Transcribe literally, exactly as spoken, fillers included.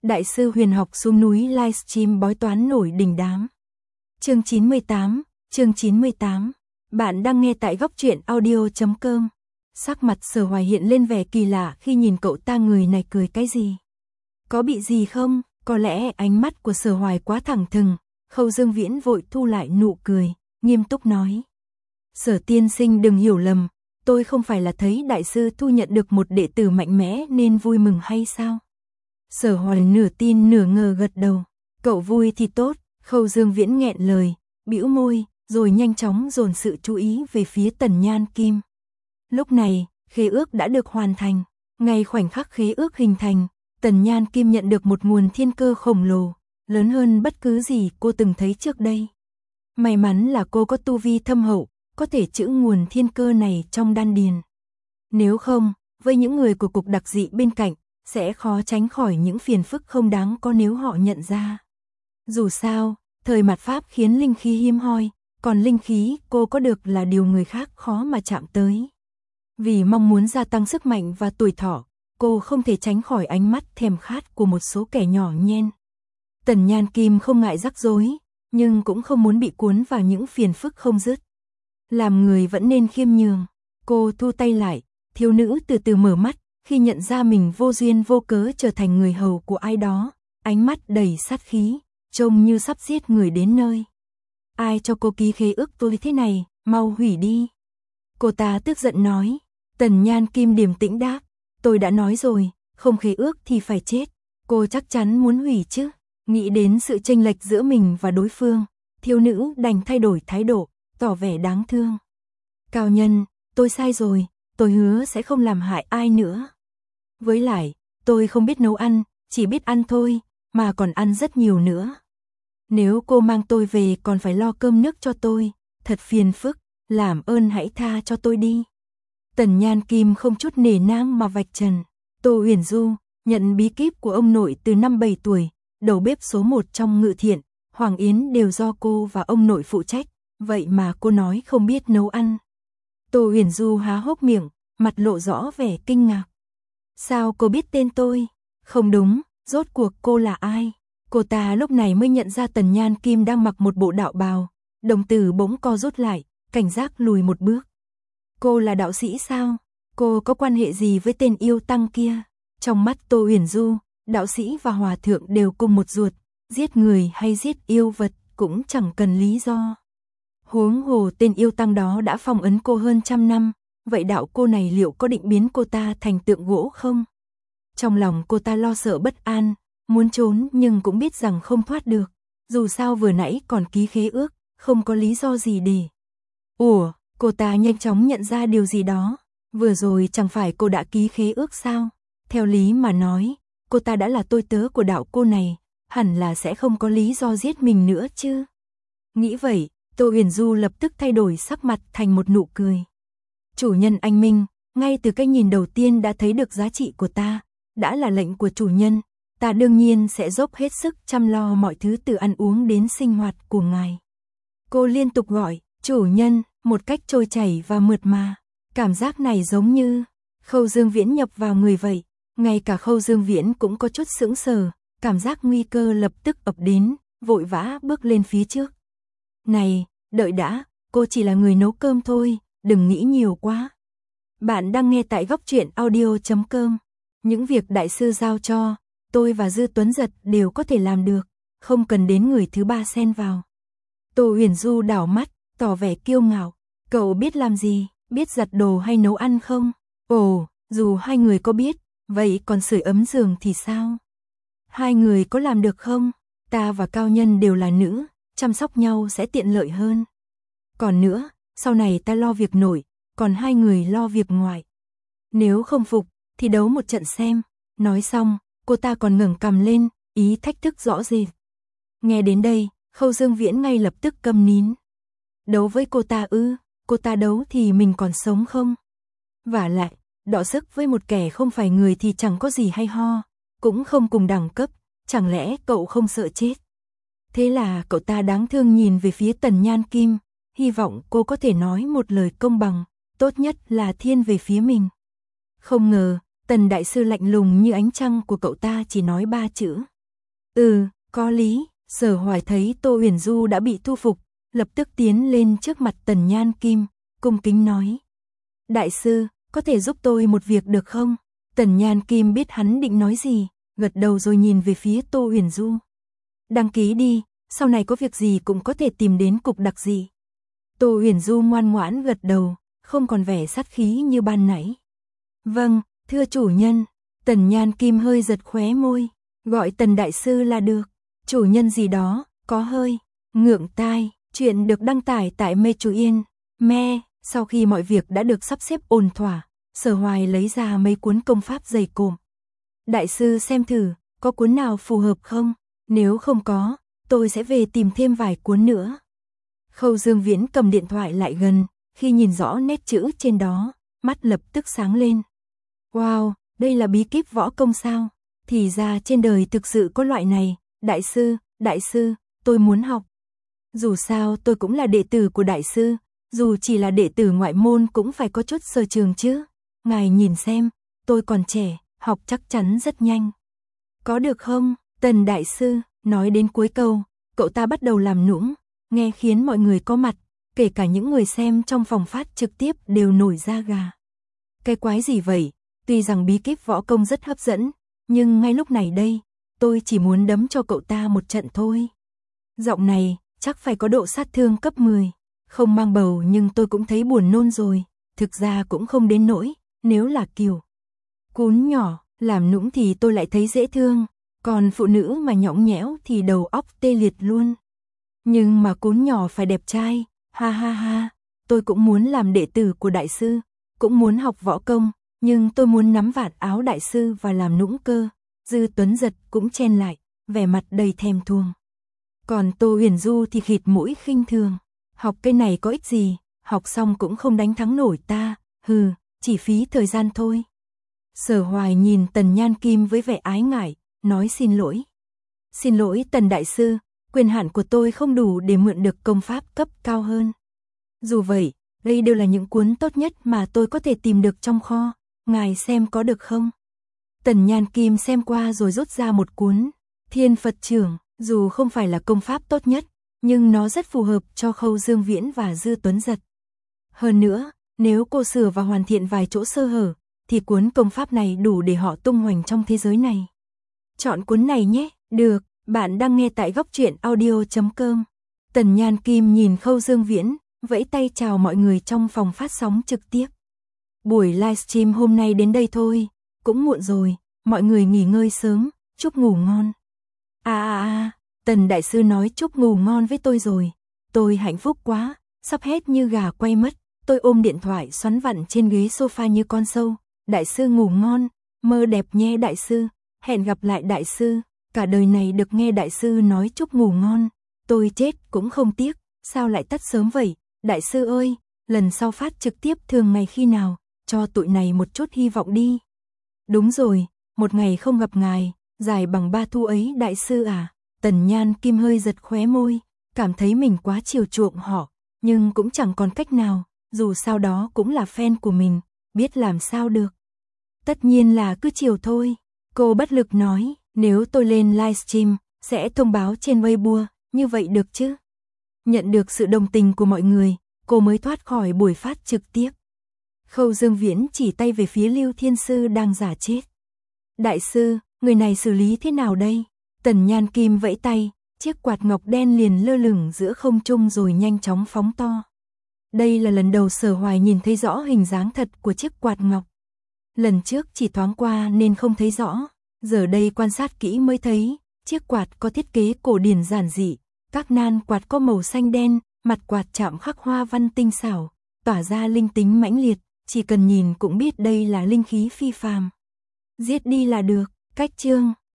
Đại sư huyền học xuống núi livestream bói toán nổi đình đám. Chương chín mươi tám, chương chín mươi tám. Bạn đang nghe tại góc truyện audio chấm com. Sắc mặt Sở Hoài hiện lên vẻ kỳ lạ khi nhìn cậu ta, người này cười cái gì? Có bị gì không? Có lẽ ánh mắt của Sở Hoài quá thẳng thừng. Khâu Dương Viễn vội thu lại nụ cười, nghiêm túc nói. Sở tiên sinh đừng hiểu lầm, tôi không phải là thấy đại sư thu nhận được một đệ tử mạnh mẽ nên vui mừng hay sao? Sở Hoài nửa tin nửa ngờ gật đầu. Cậu vui thì tốt. Khâu Dương Viễn nghẹn lời, bĩu môi, rồi nhanh chóng dồn sự chú ý về phía Tần Nhan Kim. Lúc này, khế ước đã được hoàn thành. Ngay khoảnh khắc khế ước hình thành, Tần Nhan Kim nhận được một nguồn thiên cơ khổng lồ, lớn hơn bất cứ gì cô từng thấy trước đây. May mắn là cô có tu vi thâm hậu, có thể trữ nguồn thiên cơ này trong đan điền. Nếu không, với những người của cục đặc dị bên cạnh, sẽ khó tránh khỏi những phiền phức không đáng có nếu họ nhận ra. Dù sao, thời mạt Pháp khiến linh khí hiếm hoi, còn linh khí cô có được là điều người khác khó mà chạm tới. Vì mong muốn gia tăng sức mạnh và tuổi thọ, cô không thể tránh khỏi ánh mắt thèm khát của một số kẻ nhỏ nhen. Tần Nhan Kim không ngại rắc rối, nhưng cũng không muốn bị cuốn vào những phiền phức không dứt. Làm người vẫn nên khiêm nhường. Cô thu tay lại, thiếu nữ từ từ mở mắt, khi nhận ra mình vô duyên vô cớ trở thành người hầu của ai đó, ánh mắt đầy sát khí, trông như sắp giết người đến nơi. Ai cho cô ký khế ước tôi thế này, mau hủy đi. Cô ta tức giận nói. Tần Nhan Kim điềm tĩnh đáp, tôi đã nói rồi, không khế ước thì phải chết. Cô chắc chắn muốn hủy chứ. Nghĩ đến sự chênh lệch giữa mình và đối phương, thiếu nữ đành thay đổi thái độ, tỏ vẻ đáng thương. Cao nhân, tôi sai rồi, tôi hứa sẽ không làm hại ai nữa. Với lại, tôi không biết nấu ăn, chỉ biết ăn thôi, mà còn ăn rất nhiều nữa. Nếu cô mang tôi về còn phải lo cơm nước cho tôi, thật phiền phức, làm ơn hãy tha cho tôi đi. Tần Nhan Kim không chút nể nang mà vạch trần. Tô Huyền Du, nhận bí kíp của ông nội từ năm bảy tuổi, đầu bếp số một trong Ngự Thiện, Hoàng Yến đều do cô và ông nội phụ trách, vậy mà cô nói không biết nấu ăn. Tô Huyền Du há hốc miệng, mặt lộ rõ vẻ kinh ngạc. Sao cô biết tên tôi? Không đúng, rốt cuộc cô là ai? Cô ta lúc này mới nhận ra Tần Nhan Kim đang mặc một bộ đạo bào, đồng tử bỗng co rút lại, cảnh giác lùi một bước. Cô là đạo sĩ sao? Cô có quan hệ gì với tên yêu tăng kia? Trong mắt Tô Huyền Du, đạo sĩ và hòa thượng đều cùng một ruột, giết người hay giết yêu vật cũng chẳng cần lý do. Huống hồ tên yêu tăng đó đã phong ấn cô hơn trăm năm, vậy đạo cô này liệu có định biến cô ta thành tượng gỗ không? Trong lòng cô ta lo sợ bất an, muốn trốn nhưng cũng biết rằng không thoát được, dù sao vừa nãy còn ký khế ước, không có lý do gì để. Ủa, cô ta nhanh chóng nhận ra điều gì đó, vừa rồi chẳng phải cô đã ký khế ước sao? Theo lý mà nói, cô ta đã là tôi tớ của đạo cô này, hẳn là sẽ không có lý do giết mình nữa chứ. Nghĩ vậy, Tô Huyền Du lập tức thay đổi sắc mặt thành một nụ cười. Chủ nhân anh minh, ngay từ cái nhìn đầu tiên đã thấy được giá trị của ta, đã là lệnh của chủ nhân, ta đương nhiên sẽ dốc hết sức chăm lo mọi thứ từ ăn uống đến sinh hoạt của ngài. Cô liên tục gọi, chủ nhân, một cách trôi chảy và mượt mà, cảm giác này giống như Khâu Dương Viễn nhập vào người vậy. Ngay cả Khâu Dương Viễn cũng có chút sững sờ, cảm giác nguy cơ lập tức ập đến, vội vã bước lên phía trước. Này, đợi đã, cô chỉ là người nấu cơm thôi, đừng nghĩ nhiều quá. Bạn đang nghe tại góc truyện audio chấm com. Những việc đại sư giao cho, tôi và Dư Tuấn Giật đều có thể làm được, không cần đến người thứ ba xen vào. Tô Huyền Du đảo mắt, tỏ vẻ kiêu ngạo. Cậu biết làm gì, biết giặt đồ hay nấu ăn không? Ồ, dù hai người có biết, vậy còn sưởi ấm giường thì sao? Hai người có làm được không? Ta và Cao Nhân đều là nữ, chăm sóc nhau sẽ tiện lợi hơn. Còn nữa, sau này ta lo việc nội, còn hai người lo việc ngoài. Nếu không phục, thì đấu một trận xem. Nói xong, cô ta còn ngẩng cằm lên, ý thách thức rõ rệt. Nghe đến đây, Khâu Dương Viễn ngay lập tức câm nín. Đấu với cô ta ư? Cô ta đấu thì mình còn sống không? Vả lại, đọ sức với một kẻ không phải người thì chẳng có gì hay ho, cũng không cùng đẳng cấp, chẳng lẽ cậu không sợ chết? Thế là cậu ta đáng thương nhìn về phía Tần Nhan Kim, hy vọng cô có thể nói một lời công bằng, tốt nhất là thiên về phía mình. Không ngờ, Tần đại sư lạnh lùng như ánh trăng của cậu ta chỉ nói ba chữ. Ừ, có lý. Sở Hoài thấy Tô Huyền Du đã bị thu phục, lập tức tiến lên trước mặt Tần Nhan Kim, cung kính nói. Đại sư, có thể giúp tôi một việc được không? Tần Nhan Kim biết hắn định nói gì, gật đầu rồi nhìn về phía Tô Huyền Du. Đăng ký đi, sau này có việc gì cũng có thể tìm đến cục đặc dị. Tô Huyền Du ngoan ngoãn gật đầu, không còn vẻ sát khí như ban nãy. Vâng, thưa chủ nhân. Tần Nhan Kim hơi giật khóe môi, gọi Tần đại sư là được. Chủ nhân gì đó, có hơi ngượng tai. Chuyện được đăng tải tại Mê Chú Yên, Me. Sau khi mọi việc đã được sắp xếp ổn thỏa, Sở Hoài lấy ra mấy cuốn công pháp dày cộm. Đại sư xem thử, có cuốn nào phù hợp không? Nếu không có, tôi sẽ về tìm thêm vài cuốn nữa. Khâu Dương Viễn cầm điện thoại lại gần, khi nhìn rõ nét chữ trên đó, mắt lập tức sáng lên. Wow, đây là bí kíp võ công sao? Thì ra trên đời thực sự có loại này. Đại sư, đại sư, tôi muốn học. Dù sao tôi cũng là đệ tử của đại sư, dù chỉ là đệ tử ngoại môn cũng phải có chút sở trường chứ. Ngài nhìn xem, tôi còn trẻ, học chắc chắn rất nhanh. Có được không, Tần đại sư? Nói đến cuối câu, cậu ta bắt đầu làm nũng, nghe khiến mọi người có mặt, kể cả những người xem trong phòng phát trực tiếp đều nổi da gà. Cái quái gì vậy? Tuy rằng bí kíp võ công rất hấp dẫn, nhưng ngay lúc này đây, tôi chỉ muốn đấm cho cậu ta một trận thôi. Giọng này, chắc phải có độ sát thương cấp mười. Không mang bầu nhưng tôi cũng thấy buồn nôn rồi. Thực ra cũng không đến nỗi, nếu là kiểu cún nhỏ, làm nũng thì tôi lại thấy dễ thương. Còn phụ nữ mà nhõng nhẽo thì đầu óc tê liệt luôn. Nhưng mà cún nhỏ phải đẹp trai, ha ha ha. Tôi cũng muốn làm đệ tử của đại sư, cũng muốn học võ công, nhưng tôi muốn nắm vạt áo đại sư và làm nũng cơ. Dư Tuấn Giật cũng chen lại, vẻ mặt đầy thèm thuồng. Còn Tô Huyền Du thì khịt mũi khinh thường. Học cái này có ích gì, học xong cũng không đánh thắng nổi ta, hừ, chỉ phí thời gian thôi. Sở Hoài nhìn Tần Nhan Kim với vẻ ái ngại, nói xin lỗi. Xin lỗi Tần đại sư, quyền hạn của tôi không đủ để mượn được công pháp cấp cao hơn. Dù vậy, đây đều là những cuốn tốt nhất mà tôi có thể tìm được trong kho, ngài xem có được không? Tần Nhan Kim xem qua rồi rút ra một cuốn, Thiên Phật Trưởng, dù không phải là công pháp tốt nhất, nhưng nó rất phù hợp cho Khâu Dương Viễn và Dư Tuấn Giật. Hơn nữa, nếu cô sửa và hoàn thiện vài chỗ sơ hở, thì cuốn công pháp này đủ để họ tung hoành trong thế giới này. Chọn cuốn này nhé, được, bạn đang nghe tại góc truyện audio chấm com. Tần Nhan Kim nhìn Khâu Dương Viễn, vẫy tay chào mọi người trong phòng phát sóng trực tiếp. Buổi livestream hôm nay đến đây thôi, cũng muộn rồi, mọi người nghỉ ngơi sớm, chúc ngủ ngon. À à à, Tần đại sư nói chúc ngủ ngon với tôi rồi, tôi hạnh phúc quá, sắp hết như gà quay mất, tôi ôm điện thoại xoắn vặn trên ghế sofa như con sâu. Đại sư ngủ ngon, mơ đẹp nhé đại sư, hẹn gặp lại đại sư, cả đời này được nghe đại sư nói chúc ngủ ngon, tôi chết cũng không tiếc, sao lại tắt sớm vậy, đại sư ơi, lần sau phát trực tiếp thường ngày khi nào, cho tụi này một chút hy vọng đi. Đúng rồi, một ngày không gặp ngài, dài bằng ba thu ấy đại sư à. Tần Nhan Kim hơi giật khóe môi, cảm thấy mình quá chiều chuộng họ, nhưng cũng chẳng còn cách nào, dù sao đó cũng là fan của mình, biết làm sao được. Tất nhiên là cứ chiều thôi, cô bất lực nói, nếu tôi lên livestream, sẽ thông báo trên Weibo, như vậy được chứ? Nhận được sự đồng tình của mọi người, cô mới thoát khỏi buổi phát trực tiếp. Khâu Dương Viễn chỉ tay về phía Lưu Thiên Sư đang giả chết. Đại sư, người này xử lý thế nào đây? Tần Nhan Kim vẫy tay, chiếc quạt ngọc đen liền lơ lửng giữa không trung rồi nhanh chóng phóng to. Đây là lần đầu Sở Hoài nhìn thấy rõ hình dáng thật của chiếc quạt ngọc. Lần trước chỉ thoáng qua nên không thấy rõ, giờ đây quan sát kỹ mới thấy, chiếc quạt có thiết kế cổ điển giản dị, các nan quạt có màu xanh đen, mặt quạt chạm khắc hoa văn tinh xảo, tỏa ra linh tính mãnh liệt, chỉ cần nhìn cũng biết đây là linh khí phi phàm. Giết đi là được, cách chương